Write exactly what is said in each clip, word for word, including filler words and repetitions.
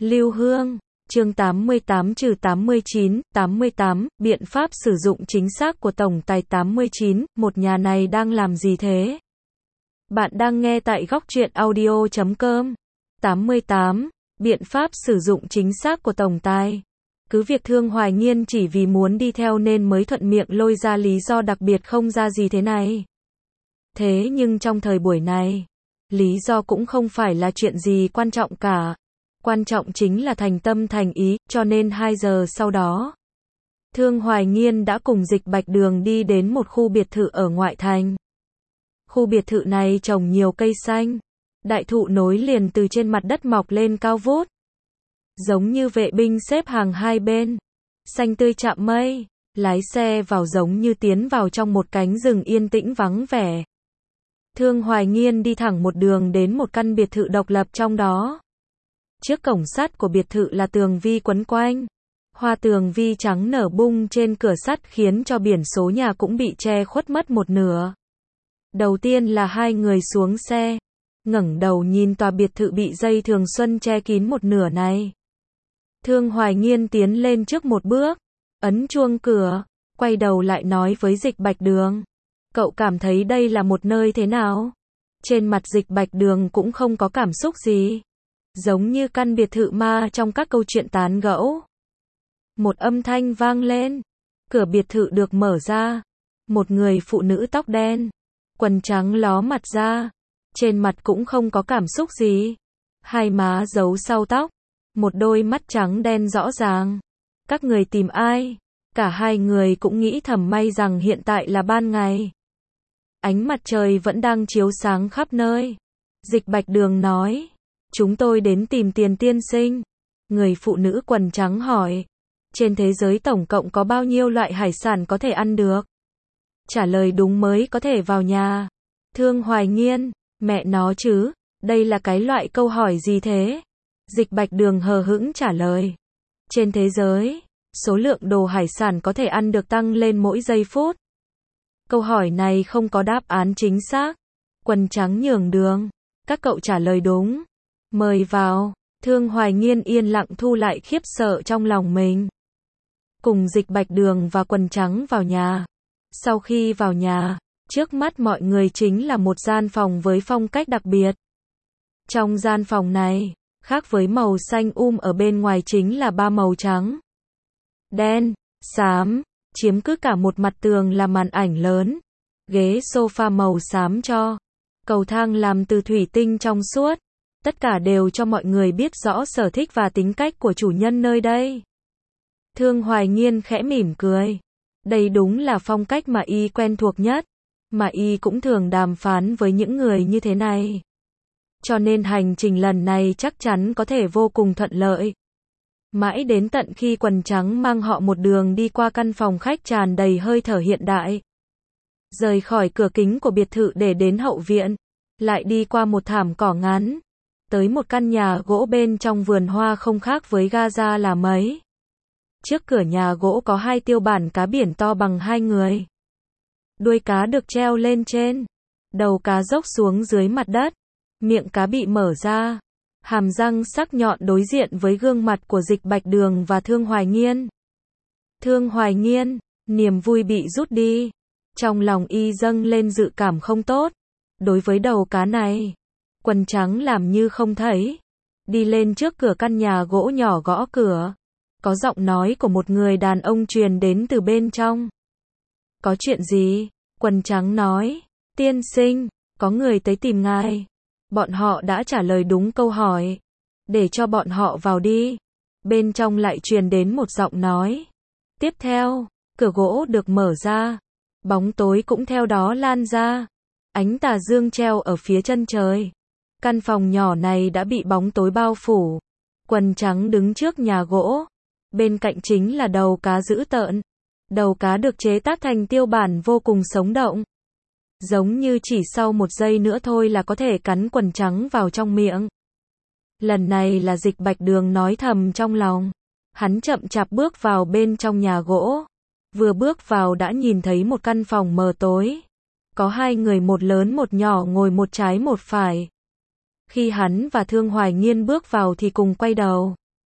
Lưu Hương, chương tám mươi tám trừ tám mươi chín, tám mươi tám, biện pháp sử dụng chính xác của tổng tài tám mươi chín, một nhà này đang làm gì thế? Bạn đang nghe tại góc truyện audio chấm com. tám mươi tám, biện pháp sử dụng chính xác của tổng tài. Cứ việc Thương Hoài Nghiên chỉ vì muốn đi theo nên mới thuận miệng lôi ra lý do đặc biệt không ra gì thế này. Thế nhưng trong thời buổi này, lý do cũng không phải là chuyện gì quan trọng cả. Quan trọng chính là thành tâm thành ý, cho nên hai giờ sau đó, Thương Hoài Nghiên đã cùng Dịch Bạch Đường đi đến một khu biệt thự ở ngoại thành. Khu biệt thự này trồng nhiều cây xanh, đại thụ nối liền từ trên mặt đất mọc lên cao vút, giống như vệ binh xếp hàng hai bên, xanh tươi chạm mây. Lái xe vào giống như tiến vào trong một cánh rừng yên tĩnh vắng vẻ. Thương Hoài Nghiên đi thẳng một đường đến một căn biệt thự độc lập trong đó. Trước cổng sắt của biệt thự là tường vi quấn quanh. Hoa tường vi trắng nở bung trên cửa sắt khiến cho biển số nhà cũng bị che khuất mất một nửa. Đầu tiên là hai người xuống xe, ngẩng đầu nhìn tòa biệt thự bị dây thường xuân che kín một nửa này. Thương Hoài Nghiên tiến lên trước một bước, ấn chuông cửa, quay đầu lại nói với Dịch Bạch Đường. Cậu cảm thấy đây là một nơi thế nào? Trên mặt Dịch Bạch Đường cũng không có cảm xúc gì. Giống như căn biệt thự ma trong các câu chuyện tán gẫu. Một âm thanh vang lên. Cửa biệt thự được mở ra. Một người phụ nữ tóc đen, quần trắng ló mặt ra. Trên mặt cũng không có cảm xúc gì. Hai má giấu sau tóc. Một đôi mắt trắng đen rõ ràng. Các người tìm ai? Cả hai người cũng nghĩ thầm may rằng hiện tại là ban ngày. Ánh mặt trời vẫn đang chiếu sáng khắp nơi. Dịch Bạch Đường nói. Chúng tôi đến tìm Tiền tiên sinh. Người phụ nữ quần trắng hỏi. Trên thế giới tổng cộng có bao nhiêu loại hải sản có thể ăn được? Trả lời đúng mới có thể vào nhà. Thương Hoài Nghiên, mẹ nó chứ, đây là cái loại câu hỏi gì thế? Dịch Bạch Đường hờ hững trả lời. Trên thế giới, số lượng đồ hải sản có thể ăn được tăng lên mỗi giây phút. Câu hỏi này không có đáp án chính xác. Quần trắng nhường đường. Các cậu trả lời đúng. Mời vào. Thương Hoài Nghiên yên lặng thu lại khiếp sợ trong lòng mình. Cùng Dịch Bạch Đường và quần trắng vào nhà. Sau khi vào nhà, trước mắt mọi người chính là một gian phòng với phong cách đặc biệt. Trong gian phòng này, khác với màu xanh um ở bên ngoài chính là ba màu trắng, đen, xám, chiếm cứ cả một mặt tường là màn ảnh lớn. Ghế sofa màu xám cho. Cầu thang làm từ thủy tinh trong suốt. Tất cả đều cho mọi người biết rõ sở thích và tính cách của chủ nhân nơi đây. Thương Hoài Nghiên khẽ mỉm cười. Đây đúng là phong cách mà y quen thuộc nhất. Mà y cũng thường đàm phán với những người như thế này. Cho nên hành trình lần này chắc chắn có thể vô cùng thuận lợi. Mãi đến tận khi quần trắng mang họ một đường đi qua căn phòng khách tràn đầy hơi thở hiện đại. Rời khỏi cửa kính của biệt thự để đến hậu viện. Lại đi qua một thảm cỏ ngắn. Tới một căn nhà gỗ bên trong vườn hoa không khác với Gaza là mấy. Trước cửa nhà gỗ có hai tiêu bản cá biển to bằng hai người. Đuôi cá được treo lên trên. Đầu cá dốc xuống dưới mặt đất. Miệng cá bị mở ra. Hàm răng sắc nhọn đối diện với gương mặt của Dịch Bạch Đường và Thương Hoài Nghiên. Thương Hoài Nghiên, niềm vui bị rút đi. Trong lòng y dâng lên dự cảm không tốt. Đối với đầu cá này, quần trắng làm như không thấy. Đi lên trước cửa căn nhà gỗ nhỏ gõ cửa. Có giọng nói của một người đàn ông truyền đến từ bên trong. Có chuyện gì? Quần trắng nói. Tiên sinh, có người tới tìm ngài. Bọn họ đã trả lời đúng câu hỏi. Để cho bọn họ vào đi. Bên trong lại truyền đến một giọng nói. Tiếp theo, cửa gỗ được mở ra. Bóng tối cũng theo đó lan ra. Ánh tà dương treo ở phía chân trời. Căn phòng nhỏ này đã bị bóng tối bao phủ. Quần trắng đứng trước nhà gỗ. Bên cạnh chính là đầu cá dữ tợn. Đầu cá được chế tác thành tiêu bản vô cùng sống động. Giống như chỉ sau một giây nữa thôi là có thể cắn quần trắng vào trong miệng. Lần này là Dịch Bạch Đường nói thầm trong lòng. Hắn chậm chạp bước vào bên trong nhà gỗ. Vừa bước vào đã nhìn thấy một căn phòng mờ tối. Có hai người, một lớn một nhỏ, ngồi một trái một phải. Khi hắn và Thương Hoài Nghiên bước vào thì cùng quay đầu.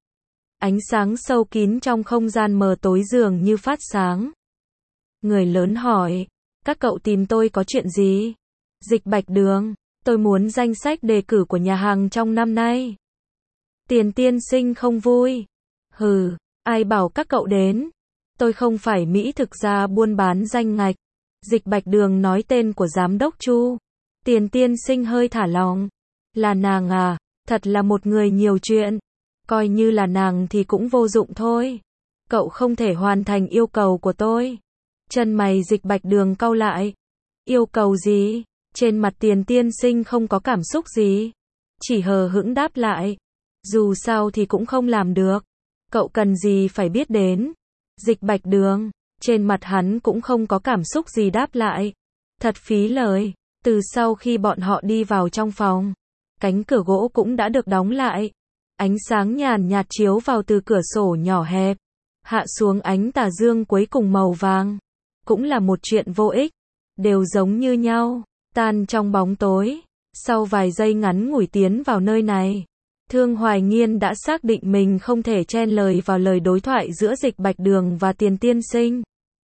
Ánh sáng sâu kín trong không gian mờ tối dường như phát sáng. Người lớn hỏi, các cậu tìm tôi có chuyện gì? Dịch Bạch Đường, tôi muốn danh sách đề cử của nhà hàng trong năm nay. Tiền tiên sinh không vui. Hừ, ai bảo các cậu đến? Tôi không phải Mỹ thực ra buôn bán danh ngạch. Dịch Bạch Đường nói tên của giám đốc Chu. Tiền tiên sinh hơi thả lỏng. Là nàng à, thật là một người nhiều chuyện. Coi như là nàng thì cũng vô dụng thôi. Cậu không thể hoàn thành yêu cầu của tôi. Chân mày Dịch Bạch Đường cau lại. Yêu cầu gì? Trên mặt Tiền tiên sinh không có cảm xúc gì. Chỉ hờ hững đáp lại. Dù sao thì cũng không làm được. Cậu cần gì phải biết đến. Dịch Bạch Đường, trên mặt hắn cũng không có cảm xúc gì đáp lại. Thật phí lời. Từ sau khi bọn họ đi vào trong phòng, cánh cửa gỗ cũng đã được đóng lại. Ánh sáng nhàn nhạt chiếu vào từ cửa sổ nhỏ hẹp, hạ xuống ánh tà dương cuối cùng màu vàng. Cũng là một chuyện vô ích, đều giống như nhau, tan trong bóng tối. Sau vài giây ngắn ngủi tiến vào nơi này, Thương Hoài Nghiên đã xác định mình không thể chen lời vào lời đối thoại giữa Dịch Bạch Đường và Tiền tiên sinh.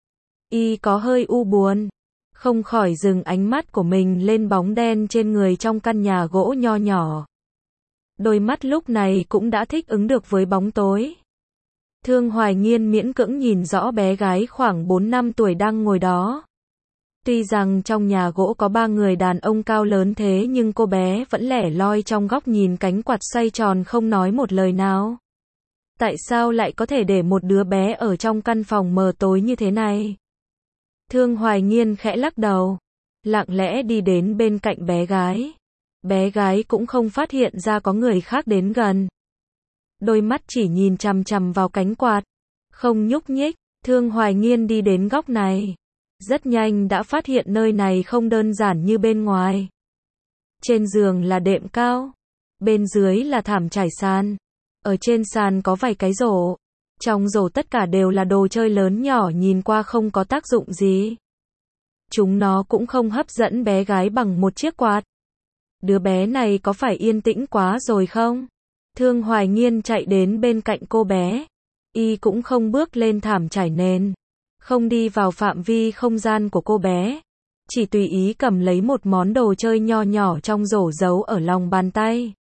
Y có hơi u buồn, không khỏi dừng ánh mắt của mình lên bóng đen trên người trong căn nhà gỗ nho nhỏ. Đôi mắt lúc này cũng đã thích ứng được với bóng tối. Thương Hoài Nghiên miễn cưỡng nhìn rõ bé gái khoảng bốn năm tuổi đang ngồi đó. Tuy rằng trong nhà gỗ có ba người đàn ông cao lớn thế nhưng cô bé vẫn lẻ loi trong góc nhìn cánh quạt xoay tròn không nói một lời nào. Tại sao lại có thể để một đứa bé ở trong căn phòng mờ tối như thế này? Thương Hoài Nghiên khẽ lắc đầu, lặng lẽ đi đến bên cạnh bé gái. Bé gái cũng không phát hiện ra có người khác đến gần. Đôi mắt chỉ nhìn chằm chằm vào cánh quạt, không nhúc nhích. Thương Hoài Nghiên đi đến góc này, rất nhanh đã phát hiện nơi này không đơn giản như bên ngoài. Trên giường là đệm cao, bên dưới là thảm trải sàn. Ở trên sàn có vài cái rổ, trong rổ tất cả đều là đồ chơi lớn nhỏ nhìn qua không có tác dụng gì. Chúng nó cũng không hấp dẫn bé gái bằng một chiếc quạt. Đứa bé này có phải yên tĩnh quá rồi không? Thương Hoài Nghiên chạy đến bên cạnh cô bé. Y cũng không bước lên thảm trải nền, không đi vào phạm vi không gian của cô bé, chỉ tùy ý cầm lấy một món đồ chơi nho nhỏ trong rổ giấu ở lòng bàn tay.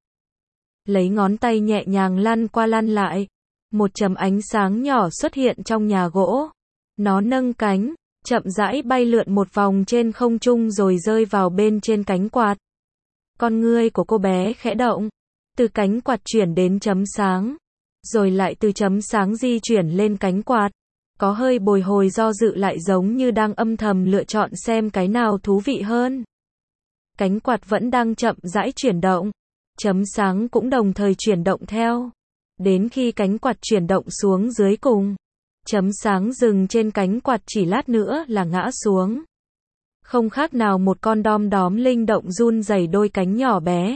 Lấy ngón tay nhẹ nhàng lăn qua lăn lại, một chấm ánh sáng nhỏ xuất hiện trong nhà gỗ. Nó nâng cánh, chậm rãi bay lượn một vòng trên không trung rồi rơi vào bên trên cánh quạt. Con ngươi của cô bé khẽ động, từ cánh quạt chuyển đến chấm sáng, rồi lại từ chấm sáng di chuyển lên cánh quạt. Có hơi bồi hồi do dự lại giống như đang âm thầm lựa chọn xem cái nào thú vị hơn. Cánh quạt vẫn đang chậm rãi chuyển động, chấm sáng cũng đồng thời chuyển động theo. Đến khi cánh quạt chuyển động xuống dưới cùng, chấm sáng dừng trên cánh quạt chỉ lát nữa là ngã xuống. Không khác nào một con đom đóm linh động run rẩy đôi cánh nhỏ bé.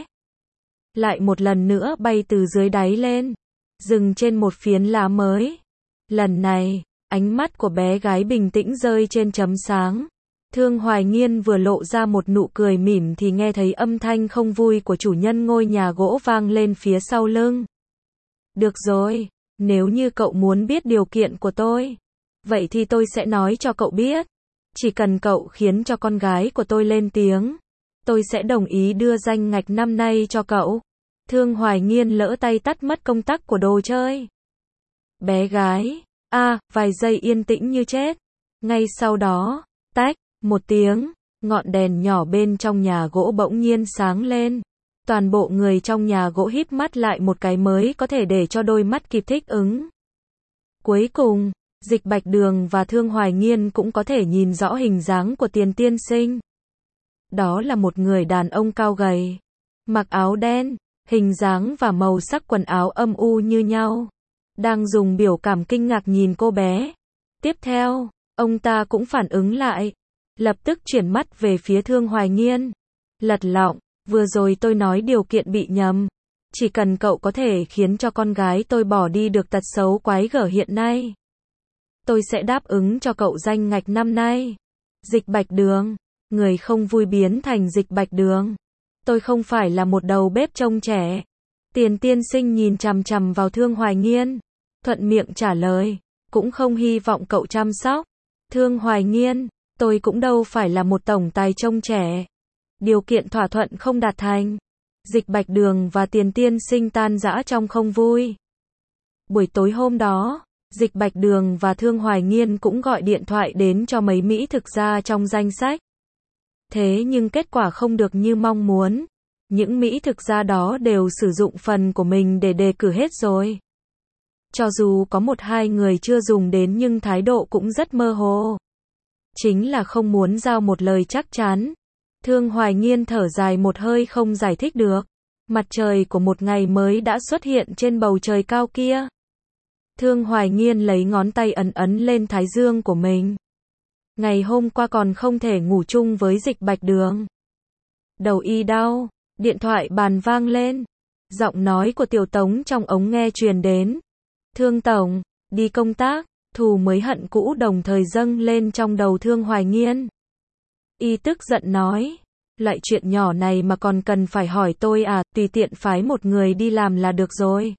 Lại một lần nữa bay từ dưới đáy lên, dừng trên một phiến lá mới. Lần này, ánh mắt của bé gái bình tĩnh rơi trên chấm sáng. Thương Hoài Nghiên vừa lộ ra một nụ cười mỉm thì nghe thấy âm thanh không vui của chủ nhân ngôi nhà gỗ vang lên phía sau lưng. Được rồi, nếu như cậu muốn biết điều kiện của tôi, vậy thì tôi sẽ nói cho cậu biết. Chỉ cần cậu khiến cho con gái của tôi lên tiếng, tôi sẽ đồng ý đưa danh ngạch năm nay cho cậu. Thương Hoài Nghiên lỡ tay tắt mất công tắc của đồ chơi. Bé gái, a, à, vài giây yên tĩnh như chết. Ngay sau đó, tách, một tiếng, ngọn đèn nhỏ bên trong nhà gỗ bỗng nhiên sáng lên. Toàn bộ người trong nhà gỗ híp mắt lại một cái mới có thể để cho đôi mắt kịp thích ứng. Cuối cùng, Dịch Bạch Đường và Thương Hoài Nghiên cũng có thể nhìn rõ hình dáng của Tiền tiên sinh. Đó là một người đàn ông cao gầy, mặc áo đen, hình dáng và màu sắc quần áo âm u như nhau, đang dùng biểu cảm kinh ngạc nhìn cô bé. Tiếp theo, ông ta cũng phản ứng lại, lập tức chuyển mắt về phía Thương Hoài Nghiên. Lật lọng, vừa rồi tôi nói điều kiện bị nhầm. Chỉ cần cậu có thể khiến cho con gái tôi bỏ đi được tật xấu quái gở hiện nay, tôi sẽ đáp ứng cho cậu danh ngạch năm nay. Dịch Bạch Đường, người không vui biến thành Dịch Bạch Đường. Tôi không phải là một đầu bếp trông trẻ. Tiền tiên sinh nhìn chằm chằm vào Thương Hoài Nghiên. thuận miệng trả lời, cũng không hy vọng cậu chăm sóc. Thương Hoài Nghiên, tôi cũng đâu phải là một tổng tài trông trẻ. Điều kiện thỏa thuận không đạt thành. Dịch Bạch Đường và Tiền Tiên Sinh tan rã trong không vui. Buổi tối hôm đó, Dịch Bạch Đường và Thương Hoài Nghiên cũng gọi điện thoại đến cho mấy mỹ thực gia trong danh sách. Thế nhưng kết quả không được như mong muốn. Những mỹ thực gia đó đều sử dụng phần của mình để đề cử hết rồi. Cho dù có một hai người chưa dùng đến nhưng thái độ cũng rất mơ hồ. Chính là không muốn giao một lời chắc chắn. Thương Hoài Nghiên thở dài một hơi không giải thích được. Mặt trời của một ngày mới đã xuất hiện trên bầu trời cao kia. Thương Hoài Nghiên lấy ngón tay ấn ấn lên thái dương của mình. Ngày hôm qua còn không thể ngủ chung với Dịch Bạch Đường. Đầu y đau, điện thoại bàn vang lên. Giọng nói của Tiểu Tống trong ống nghe truyền đến. Thương Tổng, đi công tác, thù mới hận cũ đồng thời dâng lên trong đầu Thương Hoài Nghiên. Y tức giận nói, loại chuyện nhỏ này mà còn cần phải hỏi tôi à, tùy tiện phái một người đi làm là được rồi.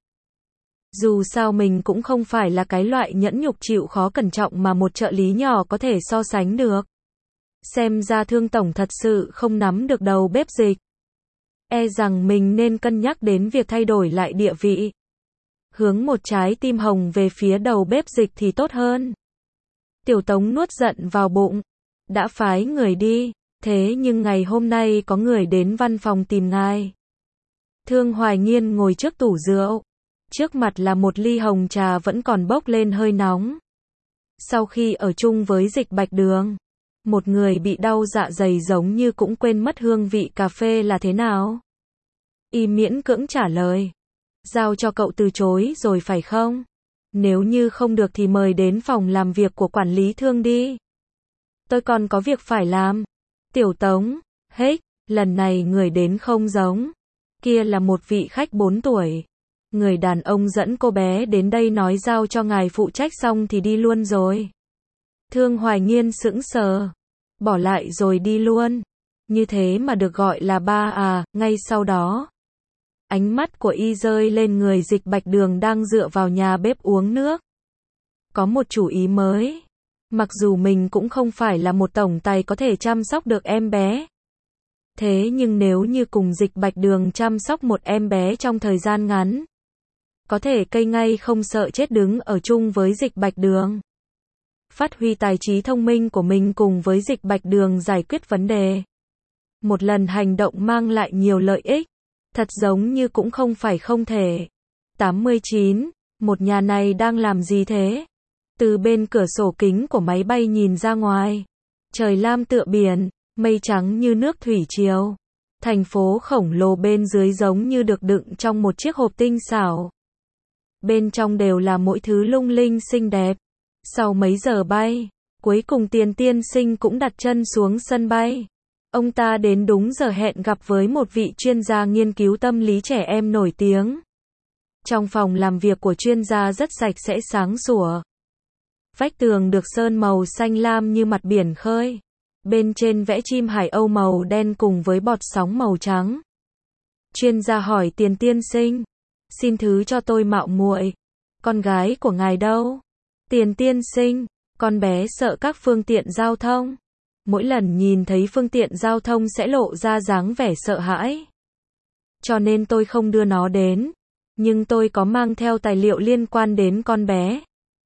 Dù sao mình cũng không phải là cái loại nhẫn nhục chịu khó cẩn trọng mà một trợ lý nhỏ có thể so sánh được. Xem ra Thương Tổng thật sự không nắm được đầu bếp Dịch. E rằng mình nên cân nhắc đến việc thay đổi lại địa vị. Hướng một trái tim hồng về phía đầu bếp Dịch thì tốt hơn. Tiểu Tống nuốt giận vào bụng. Đã phái người đi, thế nhưng ngày hôm nay có người đến văn phòng tìm ngài. Thương Hoài Nghiên ngồi trước tủ rượu. Trước mặt là một ly hồng trà vẫn còn bốc lên hơi nóng. Sau khi ở chung với Dịch Bạch Đường, một người bị đau dạ dày giống như cũng quên mất hương vị cà phê là thế nào. Y miễn cưỡng trả lời. Giao cho cậu từ chối rồi phải không? Nếu như không được thì mời đến phòng làm việc của quản lý Thương đi. Tôi còn có việc phải làm. Tiểu Tống, hết, lần này người đến không giống. Kia là một vị khách bốn tuổi. Người đàn ông dẫn cô bé đến đây nói giao cho ngài phụ trách xong thì đi luôn rồi. Thương Hoài Nghiên sững sờ. Bỏ lại rồi đi luôn. Như thế mà được gọi là ba à, ngay sau đó. Ánh mắt của y rơi lên người Dịch Bạch Đường đang dựa vào nhà bếp uống nước. Có một chủ ý mới. Mặc dù mình cũng không phải là một tổng tài có thể chăm sóc được em bé. Thế nhưng nếu như cùng Dịch Bạch Đường chăm sóc một em bé trong thời gian ngắn, có thể cây ngay không sợ chết đứng ở chung với Dịch Bạch Đường. Phát huy tài trí thông minh của mình cùng với Dịch Bạch Đường giải quyết vấn đề. Một lần hành động mang lại nhiều lợi ích. Thật giống như cũng không phải không thể. tám mươi chín. Một nhà này đang làm gì thế? Từ bên cửa sổ kính của máy bay nhìn ra ngoài. Trời lam tựa biển, mây trắng như nước thủy triều. Thành phố khổng lồ bên dưới giống như được đựng trong một chiếc hộp tinh xảo. Bên trong đều là mỗi thứ lung linh xinh đẹp. Sau mấy giờ bay, cuối cùng Tiền Tiên Sinh cũng đặt chân xuống sân bay. Ông ta đến đúng giờ hẹn gặp với một vị chuyên gia nghiên cứu tâm lý trẻ em nổi tiếng. Trong phòng làm việc của chuyên gia rất sạch sẽ sáng sủa. Vách tường được sơn màu xanh lam như mặt biển khơi. Bên trên vẽ chim hải âu màu đen cùng với bọt sóng màu trắng. Chuyên gia hỏi Tiền Tiên Sinh, xin thứ cho tôi mạo muội, con gái của ngài đâu? Tiền Tiên Sinh, con bé sợ các phương tiện giao thông. Mỗi lần nhìn thấy phương tiện giao thông sẽ lộ ra dáng vẻ sợ hãi. Cho nên tôi không đưa nó đến. Nhưng tôi có mang theo tài liệu liên quan đến con bé.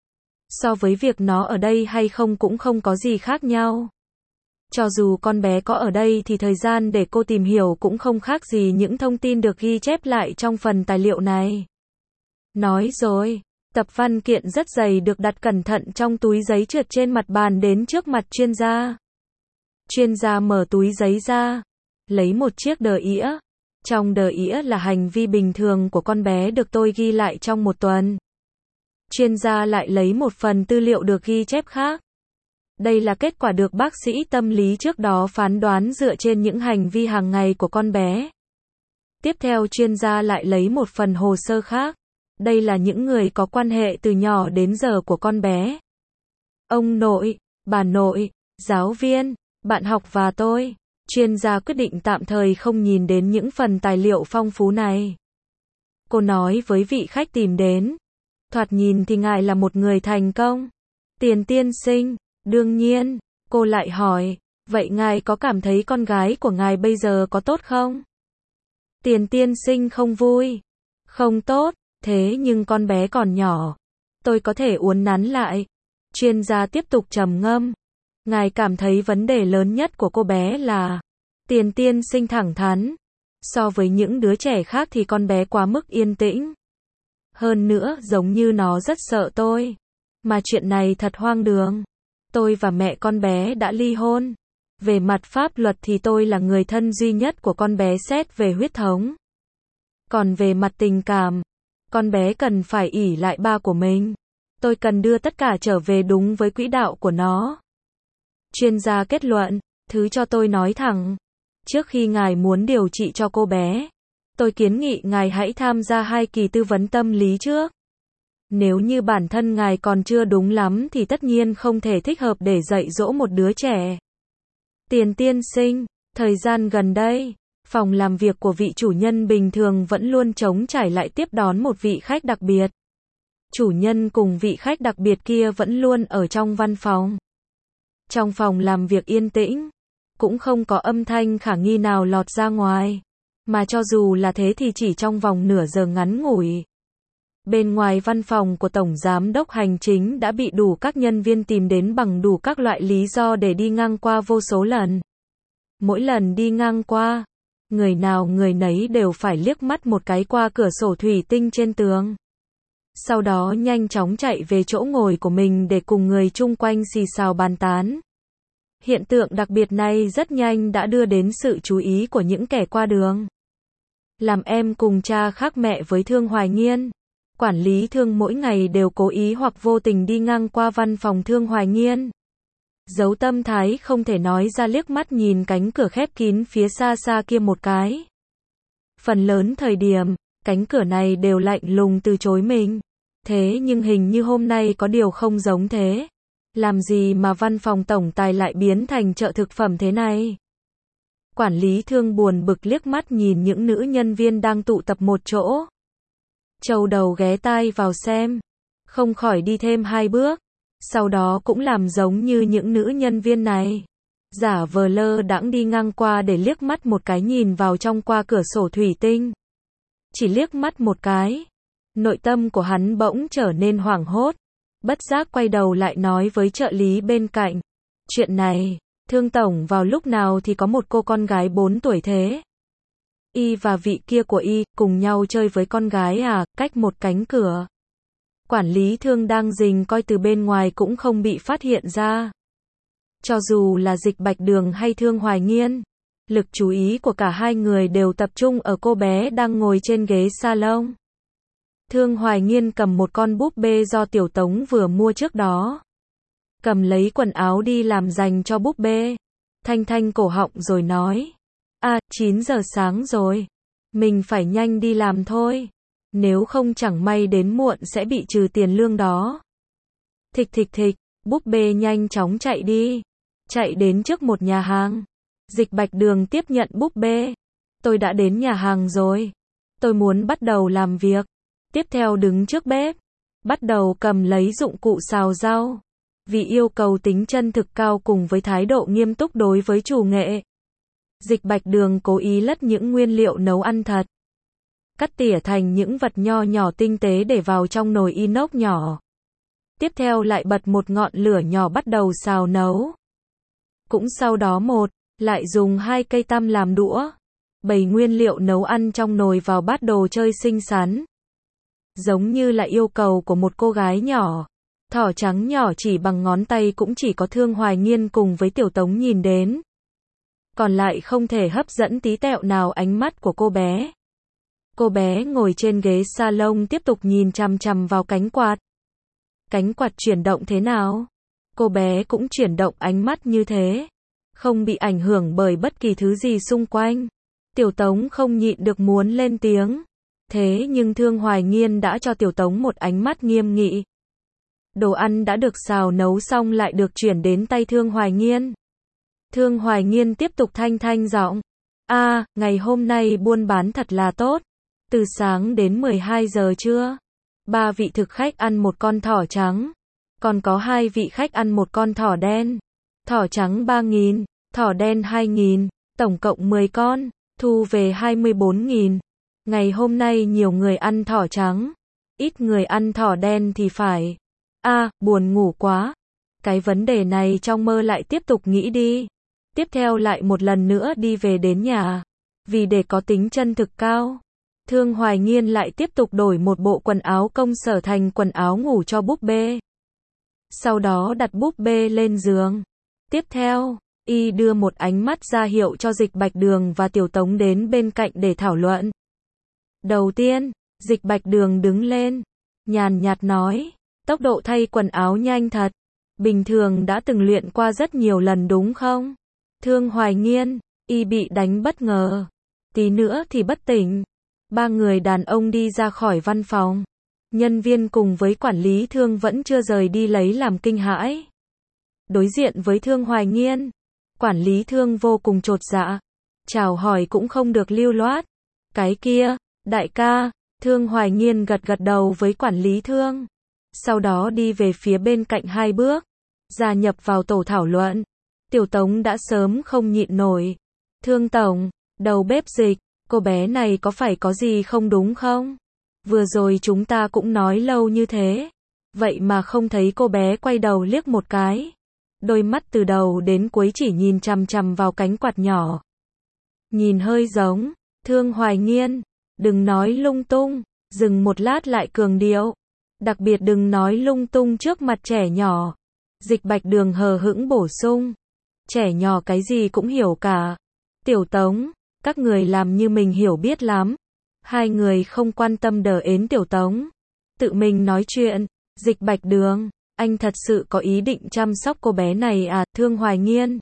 So với việc nó ở đây hay không cũng không có gì khác nhau. Cho dù con bé có ở đây thì thời gian để cô tìm hiểu cũng không khác gì những thông tin được ghi chép lại trong phần tài liệu này. Nói rồi, tập văn kiện rất dày được đặt cẩn thận trong túi giấy trượt trên mặt bàn đến trước mặt chuyên gia. Chuyên gia mở túi giấy ra, lấy một chiếc đờ ĩa. Trong đờ ĩa là hành vi bình thường của con bé được tôi ghi lại trong một tuần. Chuyên gia lại lấy một phần tư liệu được ghi chép khác. Đây là kết quả được bác sĩ tâm lý trước đó phán đoán dựa trên những hành vi hàng ngày của con bé. Tiếp theo chuyên gia lại lấy một phần hồ sơ khác. Đây là những người có quan hệ từ nhỏ đến giờ của con bé. Ông nội, bà nội, giáo viên, bạn học và tôi. Chuyên gia quyết định tạm thời không nhìn đến những phần tài liệu phong phú này. Cô nói với vị khách tìm đến. Thoạt nhìn thì ngài là một người thành công. Tiền tiên sinh, đương nhiên, cô lại hỏi, vậy ngài có cảm thấy con gái của ngài bây giờ có tốt không? Tiền tiên sinh không vui. Không tốt, thế nhưng con bé còn nhỏ. Tôi có thể uốn nắn lại. Chuyên gia tiếp tục trầm ngâm. Ngài cảm thấy vấn đề lớn nhất của cô bé là... Tiền tiên sinh thẳng thắn. So với những đứa trẻ khác thì con bé quá mức yên tĩnh. Hơn nữa, giống như nó rất sợ tôi. Mà chuyện này thật hoang đường. Tôi và mẹ con bé đã ly hôn. Về mặt pháp luật thì tôi là người thân duy nhất của con bé xét về huyết thống. Còn về mặt tình cảm, con bé cần phải ỷ lại ba của mình. Tôi cần đưa tất cả trở về đúng với quỹ đạo của nó. Chuyên gia kết luận, thứ cho tôi nói thẳng. Trước khi ngài muốn điều trị cho cô bé, tôi kiến nghị ngài hãy tham gia hai kỳ tư vấn tâm lý trước. Nếu như bản thân ngài còn chưa đúng lắm thì tất nhiên không thể thích hợp để dạy dỗ một đứa trẻ. Tiền tiên sinh, thời gian gần đây, phòng làm việc của vị chủ nhân bình thường vẫn luôn trống trải lại tiếp đón một vị khách đặc biệt. Chủ nhân cùng vị khách đặc biệt kia vẫn luôn ở trong văn phòng. Trong phòng làm việc yên tĩnh, cũng không có âm thanh khả nghi nào lọt ra ngoài. Mà cho dù là thế thì chỉ trong vòng nửa giờ ngắn ngủi. Bên ngoài văn phòng của Tổng Giám đốc Hành chính đã bị đủ các nhân viên tìm đến bằng đủ các loại lý do để đi ngang qua vô số lần. Mỗi lần đi ngang qua, người nào người nấy đều phải liếc mắt một cái qua cửa sổ thủy tinh trên tường. Sau đó nhanh chóng chạy về chỗ ngồi của mình để cùng người chung quanh xì xào bàn tán. Hiện tượng đặc biệt này rất nhanh đã đưa đến sự chú ý của những kẻ qua đường. Làm em cùng cha khác mẹ với Thương Hoài Nghiên. Quản lý Thương mỗi ngày đều cố ý hoặc vô tình đi ngang qua văn phòng Thương Hoài Nghiên. Giấu tâm thái không thể nói ra, liếc mắt nhìn cánh cửa khép kín phía xa xa kia một cái. Phần lớn thời điểm, cánh cửa này đều lạnh lùng từ chối mình. Thế nhưng hình như hôm nay có điều không giống thế. Làm gì mà văn phòng tổng tài lại biến thành chợ thực phẩm thế này? Quản lý Thương buồn bực liếc mắt nhìn những nữ nhân viên đang tụ tập một chỗ. Trâu đầu ghé tai vào xem. Không khỏi đi thêm hai bước. Sau đó cũng làm giống như những nữ nhân viên này. Giả vờ lơ đãng đi ngang qua để liếc mắt một cái nhìn vào trong qua cửa sổ thủy tinh. Chỉ liếc mắt một cái. Nội tâm của hắn bỗng trở nên hoảng hốt. Bất giác quay đầu lại nói với trợ lý bên cạnh. Chuyện này, Thương tổng vào lúc nào thì có một cô con gái bốn tuổi thế? Y và vị kia của Y cùng nhau chơi với con gái à, cách một cánh cửa. Quản lý Thương đang rình coi từ bên ngoài cũng không bị phát hiện ra. Cho dù là Dịch Bạch Đường hay Thương Hoài Nghiên, lực chú ý của cả hai người đều tập trung ở cô bé đang ngồi trên ghế salon. Thương Hoài Nghiên cầm một con búp bê do Tiểu Tống vừa mua trước đó. Cầm lấy quần áo đi làm dành cho búp bê. Thanh thanh cổ họng rồi nói. À, chín giờ sáng rồi. Mình phải nhanh đi làm thôi. Nếu không chẳng may đến muộn sẽ bị trừ tiền lương đó. Thịch thịch thịch, búp bê nhanh chóng chạy đi. Chạy đến trước một nhà hàng. Dịch Bạch Đường tiếp nhận búp bê. Tôi đã đến nhà hàng rồi. Tôi muốn bắt đầu làm việc. Tiếp theo đứng trước bếp. Bắt đầu cầm lấy dụng cụ xào rau. Vì yêu cầu tính chân thực cao cùng với thái độ nghiêm túc đối với chủ nghệ. Dịch Bạch Đường cố ý lất những nguyên liệu nấu ăn thật. Cắt tỉa thành những vật nho nhỏ tinh tế để vào trong nồi inox nhỏ. Tiếp theo lại bật một ngọn lửa nhỏ bắt đầu xào nấu. Cũng sau đó một, lại dùng hai cây tăm làm đũa. Bày nguyên liệu nấu ăn trong nồi vào bát đồ chơi xinh xắn. Giống như là yêu cầu của một cô gái nhỏ. Thỏ trắng nhỏ chỉ bằng ngón tay cũng chỉ có Thương Hoài Nghiên cùng với Tiểu Tống nhìn đến. Còn lại không thể hấp dẫn tí tẹo nào ánh mắt của cô bé. Cô bé ngồi trên ghế salon tiếp tục nhìn chằm chằm vào cánh quạt. Cánh quạt chuyển động thế nào? Cô bé cũng chuyển động ánh mắt như thế. Không bị ảnh hưởng bởi bất kỳ thứ gì xung quanh. Tiểu Tống không nhịn được muốn lên tiếng. Thế nhưng Thương Hoài Nghiên đã cho Tiểu Tống một ánh mắt nghiêm nghị. Đồ ăn đã được xào nấu xong lại được chuyển đến tay Thương Hoài Nghiên. Thương Hoài Nghiên tiếp tục thanh thanh giọng. A, à, ngày hôm nay buôn bán thật là tốt. Từ sáng đến mười hai giờ trưa. Ba vị thực khách ăn một con thỏ trắng. Còn có hai vị khách ăn một con thỏ đen. Thỏ trắng ba nghìn, thỏ đen hai nghìn, tổng cộng mười con, thu về hai mươi bốn nghìn. Ngày hôm nay nhiều người ăn thỏ trắng, ít người ăn thỏ đen thì phải. A, à, buồn ngủ quá. Cái vấn đề này trong mơ lại tiếp tục nghĩ đi. Tiếp theo lại một lần nữa đi về đến nhà. Vì để có tính chân thực cao, Thương Hoài Nghiên lại tiếp tục đổi một bộ quần áo công sở thành quần áo ngủ cho búp bê. Sau đó đặt búp bê lên giường. Tiếp theo, y đưa một ánh mắt ra hiệu cho Dịch Bạch Đường và Tiểu Tống đến bên cạnh để thảo luận. Đầu tiên, Dịch Bạch Đường đứng lên, nhàn nhạt nói, tốc độ thay quần áo nhanh thật. Bình thường đã từng luyện qua rất nhiều lần đúng không? Thương Hoài Nghiên, y bị đánh bất ngờ. Tí nữa thì bất tỉnh. Ba người đàn ông đi ra khỏi văn phòng. Nhân viên cùng với quản lý Thương vẫn chưa rời đi lấy làm kinh hãi. Đối diện với Thương Hoài Nghiên, quản lý Thương vô cùng chột dạ. Chào hỏi cũng không được lưu loát. Cái kia, đại ca, Thương Hoài Nghiên gật gật đầu với quản lý Thương. Sau đó đi về phía bên cạnh hai bước, gia nhập vào tổ thảo luận. Tiểu Tống đã sớm không nhịn nổi. Thương tổng, đầu bếp Dịch, cô bé này có phải có gì không đúng không? Vừa rồi chúng ta cũng nói lâu như thế. Vậy mà không thấy cô bé quay đầu liếc một cái. Đôi mắt từ đầu đến cuối chỉ nhìn chằm chằm vào cánh quạt nhỏ. Nhìn hơi giống. Thương Hoài Nghiên, đừng nói lung tung. Dừng một lát lại cường điệu. Đặc biệt đừng nói lung tung trước mặt trẻ nhỏ. Dịch Bạch Đường hờ hững bổ sung. Trẻ nhỏ cái gì cũng hiểu cả. Tiểu Tống, các người làm như mình hiểu biết lắm. Hai người không quan tâm đờ ến Tiểu Tống. Tự mình nói chuyện. Dịch Bạch Đường, anh thật sự có ý định chăm sóc cô bé này à? Thương Hoài Nghiên.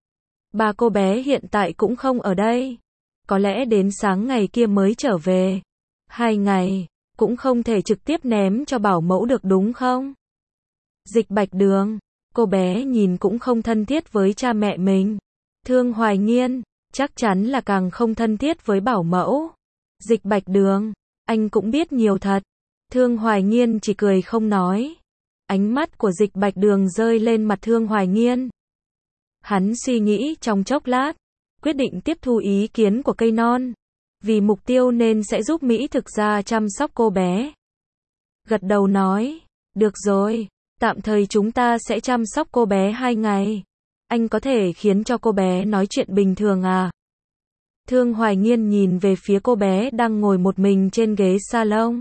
Ba cô bé hiện tại cũng không ở đây. Có lẽ đến sáng ngày kia mới trở về. Hai ngày, cũng không thể trực tiếp ném cho bảo mẫu được đúng không? Dịch Bạch Đường, cô bé nhìn cũng không thân thiết với cha mẹ mình. Thương Hoài Nghiên, chắc chắn là càng không thân thiết với bảo mẫu. Dịch Bạch Đường, anh cũng biết nhiều thật. Thương Hoài Nghiên chỉ cười không nói. Ánh mắt của Dịch Bạch Đường rơi lên mặt Thương Hoài Nghiên. Hắn suy nghĩ trong chốc lát, quyết định tiếp thu ý kiến của cây non. Vì mục tiêu nên sẽ giúp Mỹ thực ra chăm sóc cô bé. Gật đầu nói, được rồi, tạm thời chúng ta sẽ chăm sóc cô bé hai ngày. Anh có thể khiến cho cô bé nói chuyện bình thường à? Thương Hoài Nghiên nhìn về phía cô bé đang ngồi một mình trên ghế salon.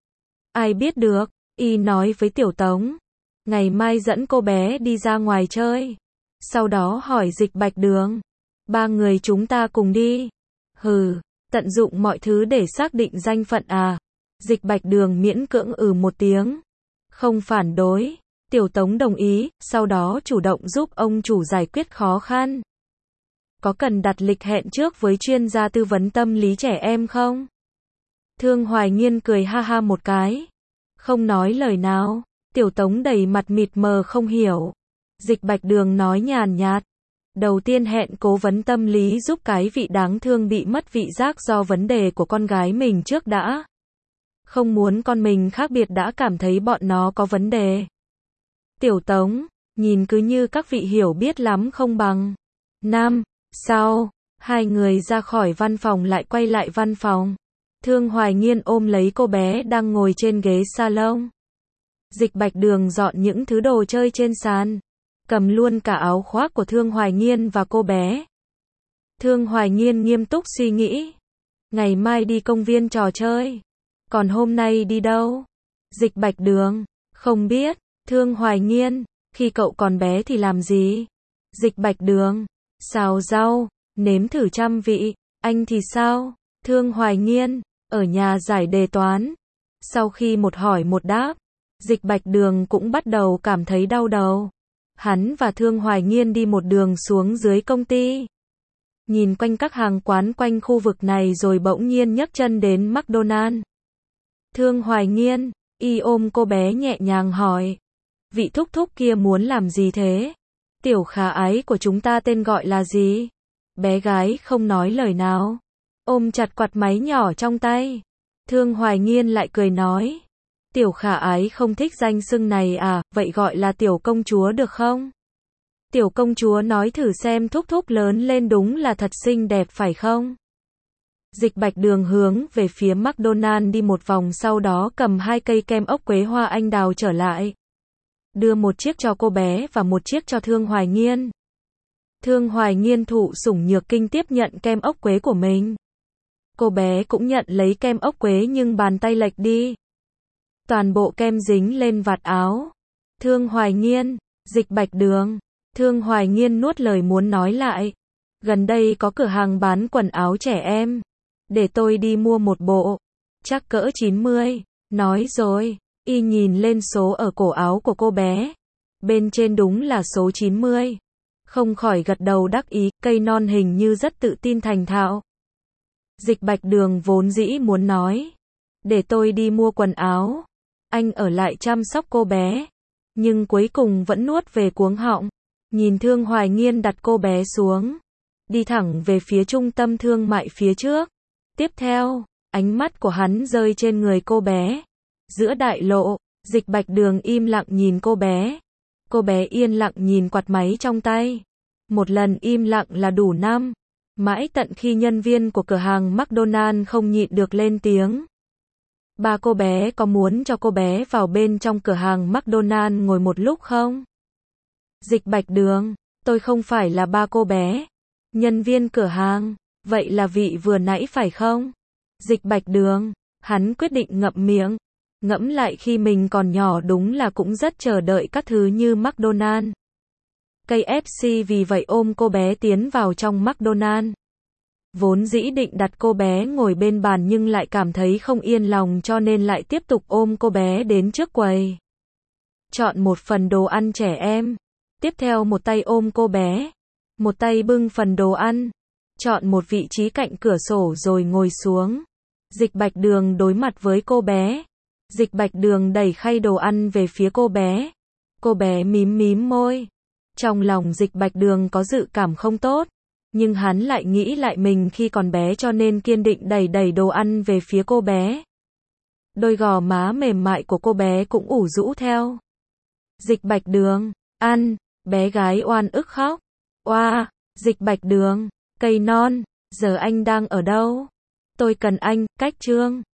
Ai biết được, y nói với Tiểu Tống. Ngày mai dẫn cô bé đi ra ngoài chơi. Sau đó hỏi Dịch Bạch Đường. Ba người chúng ta cùng đi. Hừ, tận dụng mọi thứ để xác định danh phận à? Dịch Bạch Đường miễn cưỡng ừ một tiếng. Không phản đối. Tiểu Tống đồng ý, sau đó chủ động giúp ông chủ giải quyết khó khăn. Có cần đặt lịch hẹn trước với chuyên gia tư vấn tâm lý trẻ em không? Thương Hoài Nghiên cười ha ha một cái. Không nói lời nào. Tiểu Tống đầy mặt mịt mờ không hiểu. Dịch Bạch Đường nói nhàn nhạt. Đầu tiên hẹn cố vấn tâm lý giúp cái vị đáng thương bị mất vị giác do vấn đề của con gái mình trước đã. Không muốn con mình khác biệt đã cảm thấy bọn nó có vấn đề. Tiểu Tống, nhìn cứ như các vị hiểu biết lắm không bằng. Năm, sau, hai người ra khỏi văn phòng lại quay lại văn phòng. Thương Hoài Nghiên ôm lấy cô bé đang ngồi trên ghế salon. Dịch Bạch Đường dọn những thứ đồ chơi trên sàn. Cầm luôn cả áo khoác của Thương Hoài Nghiên và cô bé. Thương Hoài Nghiên nghiêm túc suy nghĩ. Ngày mai đi công viên trò chơi. Còn hôm nay đi đâu? Dịch Bạch Đường, không biết. Thương Hoài Nghiên, khi cậu còn bé thì làm gì? Dịch Bạch Đường, xào rau, nếm thử trăm vị. Anh thì sao? Thương Hoài Nghiên, ở nhà giải đề toán. Sau khi một hỏi một đáp, Dịch Bạch Đường cũng bắt đầu cảm thấy đau đầu. Hắn và Thương Hoài Nghiên đi một đường xuống dưới công ty. Nhìn quanh các hàng quán quanh khu vực này rồi bỗng nhiên nhấc chân đến McDonald's. Thương Hoài Nghiên, y ôm cô bé nhẹ nhàng hỏi. Vị thúc thúc kia muốn làm gì thế? Tiểu khả ái của chúng ta tên gọi là gì? Bé gái không nói lời nào. Ôm chặt quạt máy nhỏ trong tay. Thương Hoài Nghiên lại cười nói. Tiểu khả ái không thích danh xưng này à, vậy gọi là tiểu công chúa được không? Tiểu công chúa nói thử xem, thúc thúc lớn lên đúng là thật xinh đẹp phải không? Dịch Bạch Đường hướng về phía McDonald đi một vòng, sau đó cầm hai cây kem ốc quế hoa anh đào trở lại. Đưa một chiếc cho cô bé và một chiếc cho Thương Hoài Nghiên. Thương Hoài Nghiên thụ sủng nhược kinh tiếp nhận kem ốc quế của mình. Cô bé cũng nhận lấy kem ốc quế nhưng bàn tay lệch đi. Toàn bộ kem dính lên vạt áo. Thương Hoài Nghiên, Dịch Bạch Đường. Thương Hoài Nghiên nuốt lời muốn nói lại. Gần đây có cửa hàng bán quần áo trẻ em. Để tôi đi mua một bộ. Chắc cỡ chín mươi. Nói rồi, y nhìn lên số ở cổ áo của cô bé. Bên trên đúng là số chín mươi. Không khỏi gật đầu đắc ý, cây non hình như rất tự tin thành thạo. Dịch Bạch Đường vốn dĩ muốn nói. Để tôi đi mua quần áo. Anh ở lại chăm sóc cô bé. Nhưng cuối cùng vẫn nuốt về cuống họng. Nhìn Thương Hoài Nghiên đặt cô bé xuống. Đi thẳng về phía trung tâm thương mại phía trước. Tiếp theo, ánh mắt của hắn rơi trên người cô bé. Giữa đại lộ, Dịch Bạch Đường im lặng nhìn cô bé. Cô bé yên lặng nhìn quạt máy trong tay. Một lần im lặng là đủ năm. Mãi tận khi nhân viên của cửa hàng McDonald không nhịn được lên tiếng. Ba cô bé có muốn cho cô bé vào bên trong cửa hàng McDonald ngồi một lúc không? Dịch Bạch Đường, tôi không phải là ba cô bé. Nhân viên cửa hàng, vậy là vị vừa nãy phải không? Dịch Bạch Đường, hắn quyết định ngậm miệng. Ngẫm lại khi mình còn nhỏ đúng là cũng rất chờ đợi các thứ như McDonald. Cây ép xê vì vậy ôm cô bé tiến vào trong McDonald. Vốn dĩ định đặt cô bé ngồi bên bàn nhưng lại cảm thấy không yên lòng cho nên lại tiếp tục ôm cô bé đến trước quầy. Chọn một phần đồ ăn trẻ em. Tiếp theo một tay ôm cô bé. Một tay bưng phần đồ ăn. Chọn một vị trí cạnh cửa sổ rồi ngồi xuống. Dịch Bạch Đường đối mặt với cô bé. Dịch Bạch Đường đẩy khay đồ ăn về phía cô bé. Cô bé mím mím môi. Trong lòng Dịch Bạch Đường có dự cảm không tốt. Nhưng hắn lại nghĩ lại mình khi còn bé cho nên kiên định đẩy đẩy đồ ăn về phía cô bé. Đôi gò má mềm mại của cô bé cũng ủ rũ theo. Dịch Bạch Đường, ăn, bé gái oan ức khóc. Oa, Dịch Bạch Đường, cây non, giờ anh đang ở đâu? Tôi cần anh, cách trương.